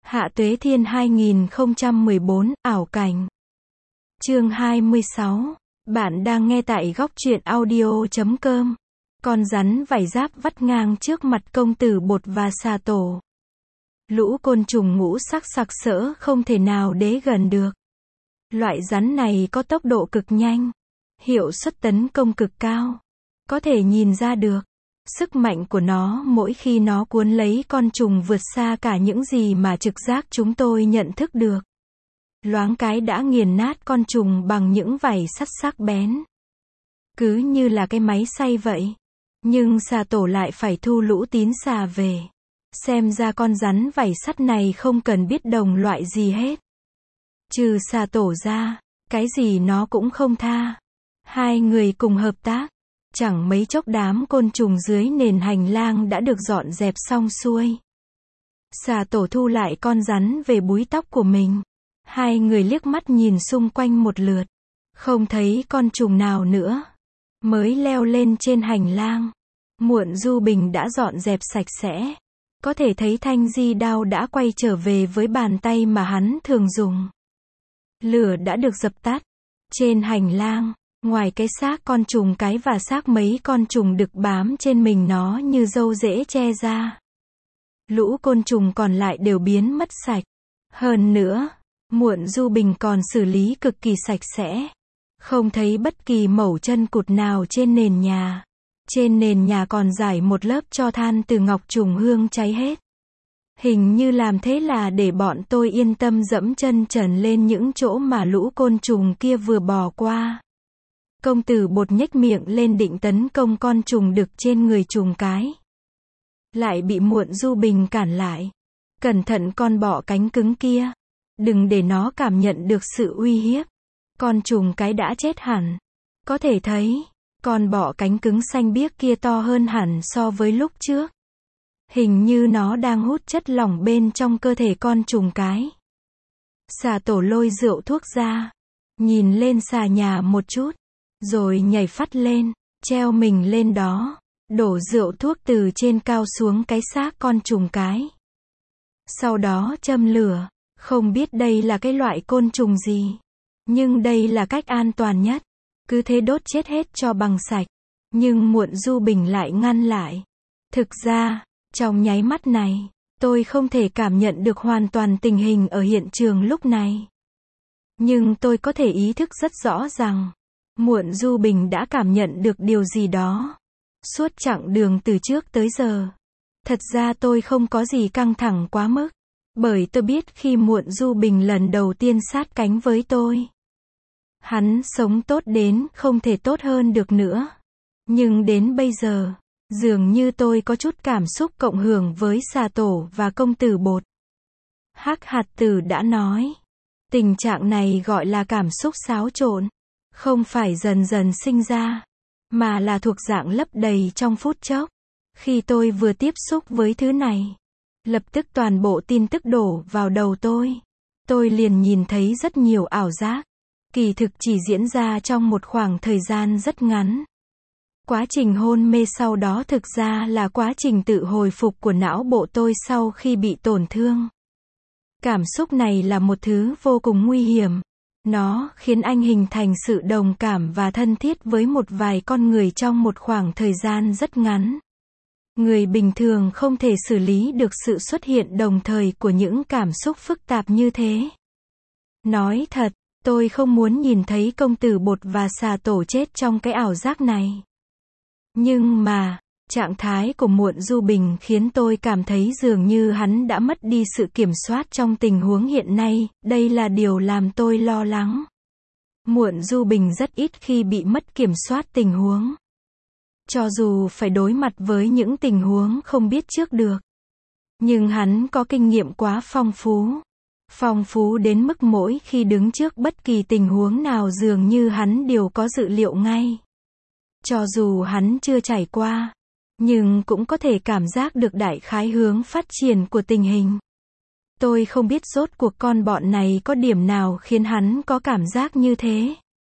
Hạ Tuế Thiên 2014, ảo cảnh. Chương 26. Bạn đang nghe tại góc truyện audio.com. Con rắn vảy giáp vắt ngang trước mặt công tử Bột và xà tổ. Lũ côn trùng ngũ sắc sặc sỡ không thể nào đế gần được. Loại rắn này có tốc độ cực nhanh, hiệu suất tấn công cực cao. Có thể nhìn ra được sức mạnh của nó mỗi khi nó cuốn lấy con trùng vượt xa cả những gì mà trực giác chúng tôi nhận thức được. Loáng cái đã nghiền nát con trùng bằng những vảy sắt sắc bén. Cứ như là cái máy xay vậy. Nhưng xà tổ lại phải thu lũ tín xà về. Xem ra con rắn vảy sắt này không cần biết đồng loại gì hết. Trừ xà tổ ra, cái gì nó cũng không tha. Hai người cùng hợp tác. Chẳng mấy chốc đám côn trùng dưới nền hành lang đã được dọn dẹp xong xuôi. Xà tổ thu lại con rắn về búi tóc của mình. Hai người liếc mắt nhìn xung quanh một lượt. Không thấy con trùng nào nữa. Mới leo lên trên hành lang. Muộn Du Bình đã dọn dẹp sạch sẽ. Có thể thấy thanh di đao đã quay trở về với bàn tay mà hắn thường dùng. Lửa đã được dập tắt. Trên hành lang, ngoài cái xác con trùng cái và xác mấy con trùng đực bám trên mình nó như râu rễ che ra. Lũ côn trùng còn lại đều biến mất sạch. Hơn nữa, Muộn Du Bình còn xử lý cực kỳ sạch sẽ. Không thấy bất kỳ mẩu chân cụt nào trên nền nhà. Trên nền nhà còn rải một lớp tro than từ ngọc trùng hương cháy hết. Hình như làm thế là để bọn tôi yên tâm dẫm chân trần lên những chỗ mà lũ côn trùng kia vừa bò qua. Công tử Bột nhếch miệng lên định tấn công con trùng đực trên người trùng cái. Lại bị Muộn Du Bình cản lại. Cẩn thận con bọ cánh cứng kia. Đừng để nó cảm nhận được sự uy hiếp. Con trùng cái đã chết hẳn. Có thể thấy, con bọ cánh cứng xanh biếc kia to hơn hẳn so với lúc trước. Hình như nó đang hút chất lỏng bên trong cơ thể con trùng cái. Xà tổ lôi rượu thuốc ra. Nhìn lên xà nhà một chút. Rồi nhảy phắt lên, treo mình lên đó. Đổ rượu thuốc từ trên cao xuống cái xác con trùng cái. Sau đó châm lửa. Không biết đây là cái loại côn trùng gì. Nhưng đây là cách an toàn nhất. Cứ thế đốt chết hết cho bằng sạch. Nhưng Muộn Du Bình lại ngăn lại. Thực ra, trong nháy mắt này, tôi không thể cảm nhận được hoàn toàn tình hình ở hiện trường lúc này. Nhưng tôi có thể ý thức rất rõ rằng, Muộn Du Bình đã cảm nhận được điều gì đó. Suốt chặng đường từ trước tới giờ. Thật ra tôi không có gì căng thẳng quá mức. Bởi tôi biết khi Muộn Du Bình lần đầu tiên sát cánh với tôi. Hắn sống tốt đến không thể tốt hơn được nữa. Nhưng đến bây giờ, dường như tôi có chút cảm xúc cộng hưởng với xà tổ và công tử Bột. Hắc Hạt Tử đã nói. Tình trạng này gọi là cảm xúc xáo trộn. Không phải dần dần sinh ra. Mà là thuộc dạng lấp đầy trong phút chốc. Khi tôi vừa tiếp xúc với thứ này. Lập tức toàn bộ tin tức đổ vào đầu tôi. Tôi liền nhìn thấy rất nhiều ảo giác. Kỳ thực chỉ diễn ra trong một khoảng thời gian rất ngắn. Quá trình hôn mê sau đó thực ra là quá trình tự hồi phục của não bộ tôi sau khi bị tổn thương. Cảm xúc này là một thứ vô cùng nguy hiểm. Nó khiến anh hình thành sự đồng cảm và thân thiết với một vài con người trong một khoảng thời gian rất ngắn. Người bình thường không thể xử lý được sự xuất hiện đồng thời của những cảm xúc phức tạp như thế. Nói thật, tôi không muốn nhìn thấy công tử Bột và xà tổ chết trong cái ảo giác này. Nhưng mà, trạng thái của Muộn Du Bình khiến tôi cảm thấy dường như hắn đã mất đi sự kiểm soát trong tình huống hiện nay, đây là điều làm tôi lo lắng. Muộn Du Bình rất ít khi bị mất kiểm soát tình huống. Cho dù phải đối mặt với những tình huống không biết trước được. Nhưng hắn có kinh nghiệm quá phong phú. Phong phú đến mức mỗi khi đứng trước bất kỳ tình huống nào dường như hắn đều có dự liệu ngay. Cho dù hắn chưa trải qua, nhưng cũng có thể cảm giác được đại khái hướng phát triển của tình hình. Tôi không biết rốt cuộc con bọn này có điểm nào khiến hắn có cảm giác như thế.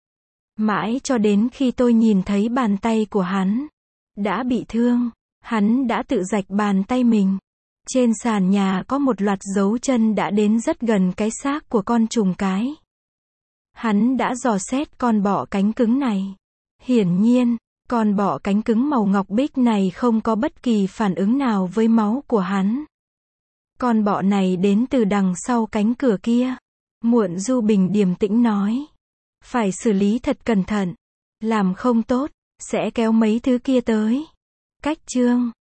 Mãi cho đến khi tôi nhìn thấy bàn tay của hắn đã bị thương, hắn đã tự rạch bàn tay mình. Trên sàn nhà có một loạt dấu chân đã đến rất gần cái xác của con trùng cái. Hắn đã dò xét con bọ cánh cứng này. Hiển nhiên, con bọ cánh cứng màu ngọc bích này không có bất kỳ phản ứng nào với máu của hắn. Con bọ này đến từ đằng sau cánh cửa kia. Muộn Du Bình điềm tĩnh nói. Phải xử lý thật cẩn thận. Làm không tốt, sẽ kéo mấy thứ kia tới. Cách chương